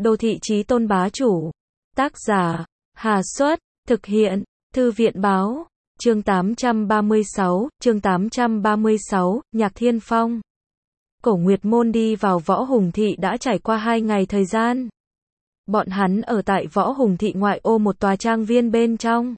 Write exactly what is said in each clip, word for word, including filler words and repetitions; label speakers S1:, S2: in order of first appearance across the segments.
S1: Đô thị chí tôn bá chủ. Tác giả, Hà Xuất, thực hiện, Thư viện báo, chương tám trăm ba mươi sáu, chương tám trăm ba mươi sáu, Nhạc Thiên Phong. Cổ Nguyệt Môn đi vào Võ Hùng Thị đã trải qua hai ngày thời gian. Bọn hắn ở tại Võ Hùng Thị ngoại ô một tòa trang viên bên trong.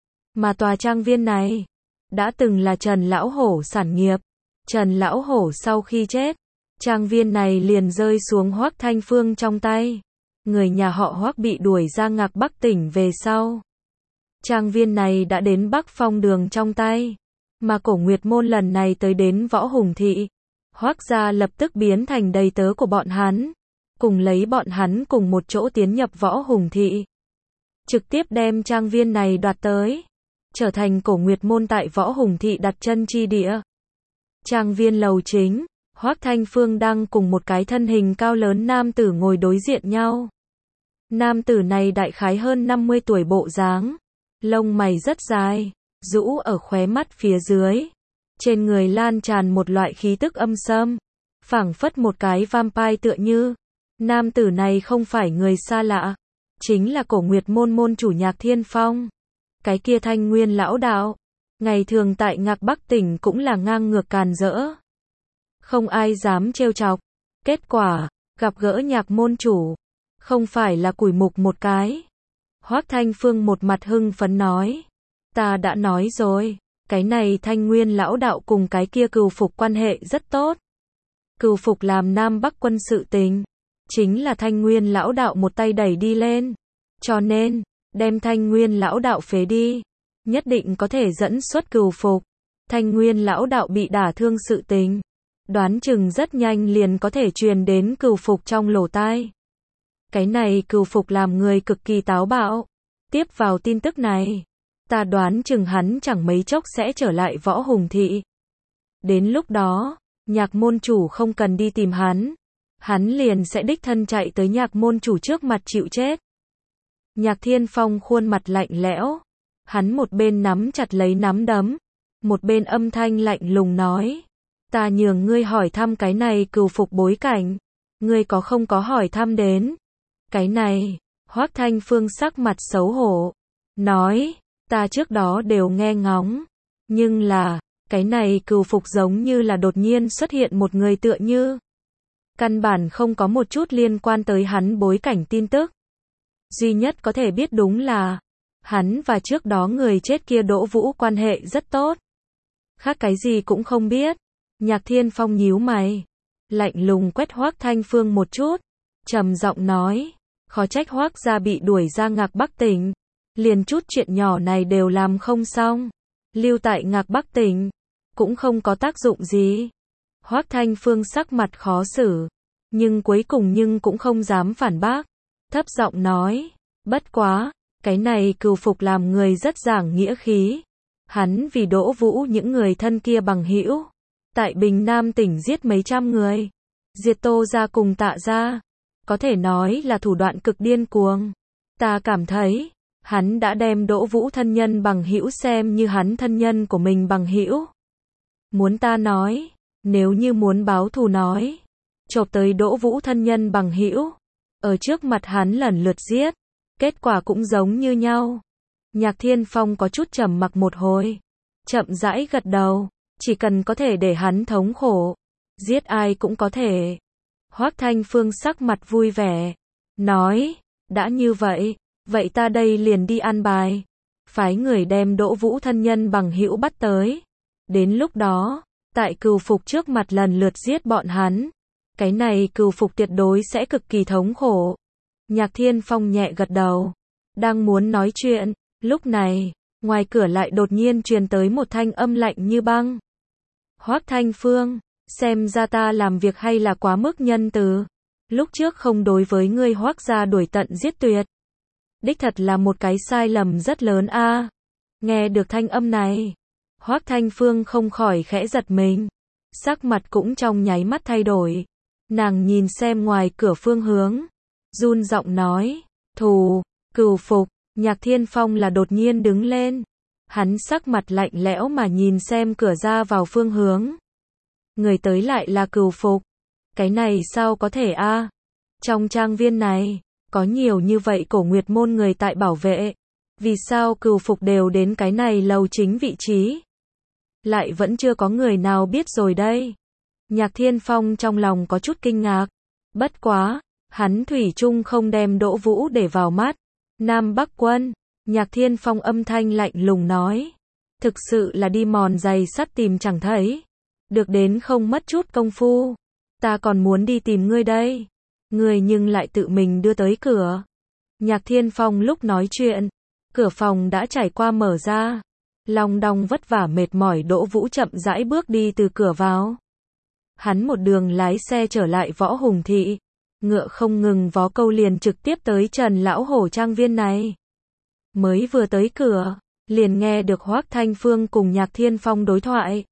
S1: Mà tòa trang viên này, đã từng là Trần Lão Hổ sản nghiệp. Trần Lão Hổ sau khi chết, trang viên này liền rơi xuống Hoắc Thanh Phương trong tay. Người nhà họ Hoắc bị đuổi ra Ngạc Bắc tỉnh về sau. Trang viên này đã đến Bắc Phong Đường trong tay. Mà Cổ Nguyệt Môn lần này tới đến Võ Hùng Thị. Hoắc gia lập tức biến thành đầy tớ của bọn hắn. Cùng lấy bọn hắn cùng một chỗ tiến nhập Võ Hùng Thị. Trực tiếp đem trang viên này đoạt tới. Trở thành Cổ Nguyệt Môn tại Võ Hùng Thị đặt chân chi địa. Trang viên lầu chính, Hoắc Thanh Phương đang cùng một cái thân hình cao lớn nam tử ngồi đối diện nhau. Nam tử này đại khái hơn năm mươi tuổi bộ dáng, lông mày rất dài, rũ ở khóe mắt phía dưới. Trên người lan tràn một loại khí tức âm sâm, phảng phất một cái vampire tựa như. Nam tử này không phải người xa lạ, chính là Cổ Nguyệt Môn môn chủ Nhạc Thiên Phong. Cái kia Thanh Nguyên lão đạo, ngày thường tại Ngạc Bắc tỉnh cũng là ngang ngược càn rỡ. Không ai dám trêu chọc. Kết quả, gặp gỡ Nhạc môn chủ, không phải là củi mục một cái. Hoắc Thanh Phương một mặt hưng phấn nói, ta đã nói rồi, cái này Thanh Nguyên lão đạo cùng cái kia Cừu Phục quan hệ rất tốt. Cừu Phục làm Nam Bắc quân sự tình, chính là Thanh Nguyên lão đạo một tay đẩy đi lên. Cho nên, đem Thanh Nguyên lão đạo phế đi, nhất định có thể dẫn xuất Cừu Phục. Thanh Nguyên lão đạo bị đả thương sự tình, đoán chừng rất nhanh liền có thể truyền đến Cừu Phục trong lỗ tai. Cái này Cừu Phục làm người cực kỳ táo bạo. Tiếp vào tin tức này, ta đoán chừng hắn chẳng mấy chốc sẽ trở lại Võ Hùng Thị. Đến lúc đó, Nhạc môn chủ không cần đi tìm hắn, hắn liền sẽ đích thân chạy tới Nhạc môn chủ trước mặt chịu chết. Nhạc Thiên Phong khuôn mặt lạnh lẽo, hắn một bên nắm chặt lấy nắm đấm, một bên âm thanh lạnh lùng nói, ta nhường ngươi hỏi thăm cái này Cừu Phục bối cảnh, ngươi có không có hỏi thăm đến. Cái này, Hoắc Thanh Phương sắc mặt xấu hổ, nói, ta trước đó đều nghe ngóng, nhưng là, cái này Cừu Phục giống như là đột nhiên xuất hiện một người tựa như. Căn bản không có một chút liên quan tới hắn bối cảnh tin tức. Duy nhất có thể biết đúng là, hắn và trước đó người chết kia Đỗ Vũ quan hệ rất tốt. Khác cái gì cũng không biết. Nhạc Thiên Phong nhíu mày, lạnh lùng quét Hoắc Thanh Phương một chút, trầm giọng nói, khó trách Hoắc gia bị đuổi ra Ngạc Bắc tỉnh, liền chút chuyện nhỏ này đều làm không xong, lưu tại Ngạc Bắc tỉnh cũng không có tác dụng gì. Hoắc Thanh Phương sắc mặt khó xử, nhưng cuối cùng nhưng cũng không dám phản bác, thấp giọng nói, bất quá, cái này Cừu Phục làm người rất giảng nghĩa khí, hắn vì Đỗ Vũ những người thân kia bằng hữu, tại Bình Nam tỉnh giết mấy trăm người, diệt Tô gia cùng Tạ gia, có thể nói là thủ đoạn cực điên cuồng. Ta cảm thấy, hắn đã đem Đỗ Vũ thân nhân bằng hữu xem như hắn thân nhân của mình bằng hữu. Muốn ta nói, nếu như muốn báo thù nói, chộp tới Đỗ Vũ thân nhân bằng hữu, ở trước mặt hắn lần lượt giết, kết quả cũng giống như nhau. Nhạc Thiên Phong có chút trầm mặc một hồi, chậm rãi gật đầu, chỉ cần có thể để hắn thống khổ, giết ai cũng có thể. Hoắc Thanh Phương sắc mặt vui vẻ, nói, đã như vậy, vậy ta đây liền đi an bài, phái người đem Đỗ Vũ thân nhân bằng hữu bắt tới. Đến lúc đó, tại Cừu Phục trước mặt lần lượt giết bọn hắn, cái này Cừu Phục tuyệt đối sẽ cực kỳ thống khổ. Nhạc Thiên Phong nhẹ gật đầu, đang muốn nói chuyện, lúc này, ngoài cửa lại đột nhiên truyền tới một thanh âm lạnh như băng. Hoắc Thanh Phương, xem ra ta làm việc hay là quá mức nhân từ, lúc trước không đối với ngươi Hoắc gia đuổi tận giết tuyệt. Đích thật là một cái sai lầm rất lớn a. À. Nghe được thanh âm này, Hoắc Thanh Phương không khỏi khẽ giật mình, sắc mặt cũng trong nháy mắt thay đổi. Nàng nhìn xem ngoài cửa phương hướng, run giọng nói, thù, Cừu Phục. Nhạc Thiên Phong là đột nhiên đứng lên, hắn sắc mặt lạnh lẽo mà nhìn xem cửa ra vào phương hướng. Người tới lại là Cừu Phục, cái này sao có thể a? À? Trong trang viên này, Có nhiều như vậy cổ nguyệt môn người tại bảo vệ. Vì sao cừu phục đều đến cái này lầu chính vị trí? Lại vẫn chưa có người nào biết rồi đây. Nhạc Thiên Phong trong lòng có chút kinh ngạc. Bất quá, hắn thủy chung không đem Đỗ Vũ để vào mắt. Nam Bắc Quân, Nhạc Thiên Phong âm thanh lạnh lùng nói. Thực sự là đi mòn giày sắt tìm chẳng thấy. Được đến không mất chút công phu. Ta còn muốn đi tìm ngươi đây. Ngươi nhưng lại tự mình đưa tới cửa. Nhạc Thiên Phong lúc nói chuyện, cửa phòng đã trải qua mở ra. Long đong vất vả mệt mỏi Đỗ Vũ chậm rãi bước đi từ cửa vào. Hắn một đường lái xe trở lại Võ Hùng Thị. Ngựa không ngừng vó câu liền trực tiếp tới Trần Lão Hổ trang viên này. Mới vừa tới cửa, liền nghe được Hoắc Thanh Phương cùng Nhạc Thiên Phong đối thoại.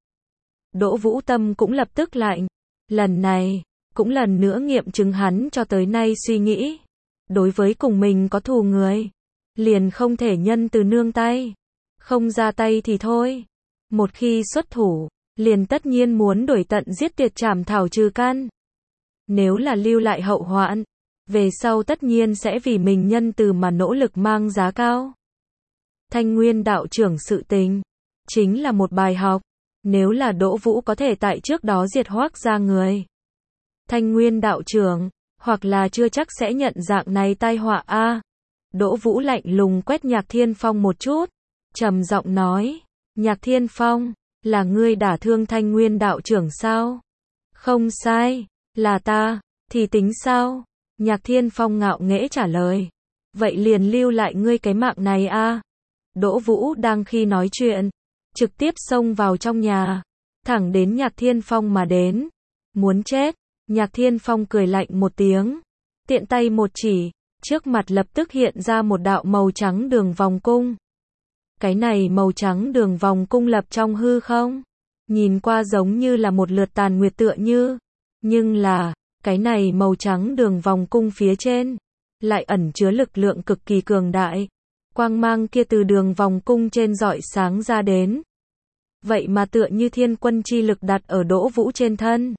S1: Đỗ Vũ tâm cũng lập tức lạnh. Lần này, cũng lần nữa nghiệm chứng hắn cho tới nay suy nghĩ. Đối với cùng mình có thù người, liền không thể nhân từ nương tay. Không ra tay thì thôi. Một khi xuất thủ, liền tất nhiên muốn đuổi tận giết tuyệt trảm thảo trừ căn. Nếu là lưu lại hậu hoạn, về sau tất nhiên sẽ vì mình nhân từ mà nỗ lực mang giá cao. Thanh Nguyên đạo trưởng sự tình, chính là một bài học. Nếu là Đỗ Vũ có thể tại trước đó diệt Hoắc ra người, Thanh Nguyên đạo trưởng, hoặc là chưa chắc sẽ nhận dạng này tai họa a. À, Đỗ Vũ lạnh lùng quét Nhạc Thiên Phong một chút, trầm giọng nói, Nhạc Thiên Phong, là ngươi đả thương Thanh Nguyên đạo trưởng sao? Không sai, là ta, thì tính sao? Nhạc Thiên Phong ngạo nghễ trả lời, vậy liền lưu lại ngươi cái mạng này a. À. Đỗ Vũ đang khi nói chuyện, trực tiếp xông vào trong nhà, thẳng đến Nhạc Thiên Phong mà đến. Muốn chết. Nhạc Thiên Phong cười lạnh một tiếng, tiện tay một chỉ, trước mặt lập tức hiện ra một đạo màu trắng đường vòng cung. Cái này màu trắng đường vòng cung lập trong hư không, nhìn qua giống như là một lượt tàn nguyệt tựa như, nhưng là, cái này màu trắng đường vòng cung phía trên, lại ẩn chứa lực lượng cực kỳ cường đại. Quang mang kia từ đường vòng cung trên rọi sáng ra đến. Vậy mà tựa như thiên quân chi lực đặt ở Đỗ Vũ trên thân.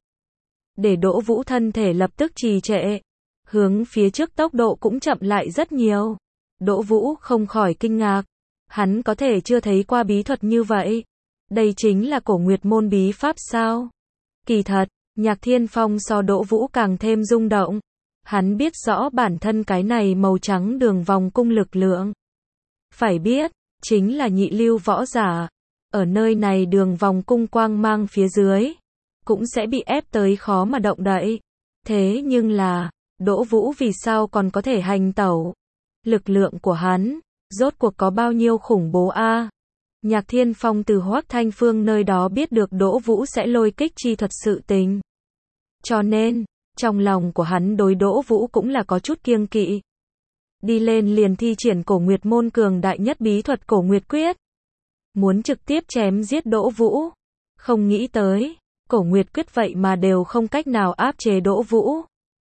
S1: Để Đỗ Vũ thân thể lập tức trì trệ. Hướng phía trước tốc độ cũng chậm lại rất nhiều. Đỗ Vũ không khỏi kinh ngạc. Hắn có thể chưa thấy qua bí thuật như vậy. Đây chính là cổ nguyệt môn bí pháp sao? Kỳ thật, Nhạc Thiên Phong so Đỗ Vũ càng thêm rung động. Hắn biết rõ bản thân cái này màu trắng đường vòng cung lực lượng. Phải biết, chính là nhị lưu võ giả. Ở nơi này đường vòng cung quang mang phía dưới, cũng sẽ bị ép tới khó mà động đậy. Thế nhưng là, Đỗ Vũ vì sao còn có thể hành tẩu? Lực lượng của hắn, rốt cuộc có bao nhiêu khủng bố a? À? Nhạc Thiên Phong từ Hoắc Thanh Phương nơi đó biết được Đỗ Vũ sẽ lôi kích chi thuật sự tình. Cho nên, trong lòng của hắn đối Đỗ Vũ cũng là có chút kiêng kỵ. Đi lên liền thi triển cổ nguyệt môn cường đại nhất bí thuật cổ nguyệt quyết. Muốn trực tiếp chém giết Đỗ Vũ. Không nghĩ tới, cổ nguyệt quyết vậy mà đều không cách nào áp chế Đỗ Vũ.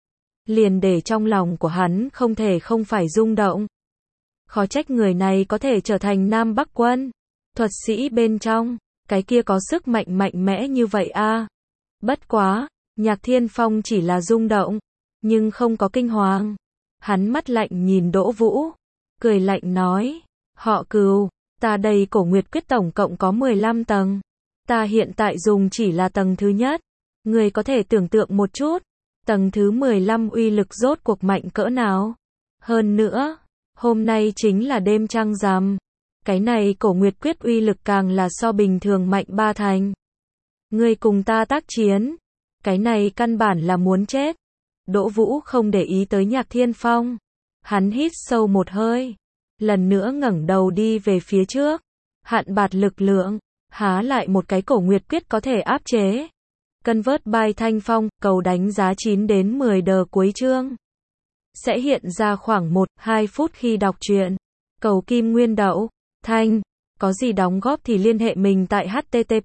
S1: Liền để trong lòng của hắn không thể không phải rung động. Khó trách người này có thể trở thành Nam Bắc Quân. Thuật sĩ bên trong, cái kia có sức mạnh mạnh mẽ như vậy a. À. Bất quá, Nhạc Thiên Phong chỉ là rung động, nhưng không có kinh hoàng. Hắn mắt lạnh nhìn Đỗ Vũ, cười lạnh nói, họ Cừu, ta đây cổ nguyệt quyết tổng cộng có mười lăm tầng. Ta hiện tại dùng chỉ là tầng thứ nhất. Người có thể tưởng tượng một chút, tầng thứ mười lăm uy lực rốt cuộc mạnh cỡ nào. Hơn nữa, hôm nay chính là đêm trăng rằm. Cái này cổ nguyệt quyết uy lực càng là so bình thường mạnh ba thành. Người cùng ta tác chiến, cái này căn bản là muốn chết. Đỗ Vũ không để ý tới Nhạc Thiên Phong. Hắn hít sâu một hơi, lần nữa ngẩng đầu đi về phía trước. Hạn bạt lực lượng, há lại một cái cổ nguyệt quyết có thể áp chế. Convert by Thanh Phong, cầu đánh giá chín đến mười đờ cuối chương. Sẽ hiện ra khoảng một đến hai phút khi đọc truyện. Cầu Kim Nguyên Đậu, Thanh, có gì đóng góp thì liên hệ mình tại h t t p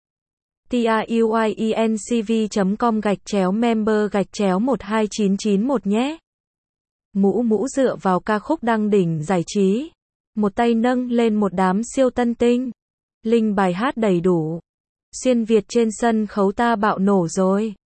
S1: truyencv chấm com gạch chéo member gạch chéo một hai chín chín một nhé. Mũ mũ dựa vào ca khúc đăng đỉnh giải trí. Một tay nâng lên một đám siêu tân tinh. Linh bài hát đầy đủ. Xuyên Việt trên sân khấu ta bạo nổ rồi.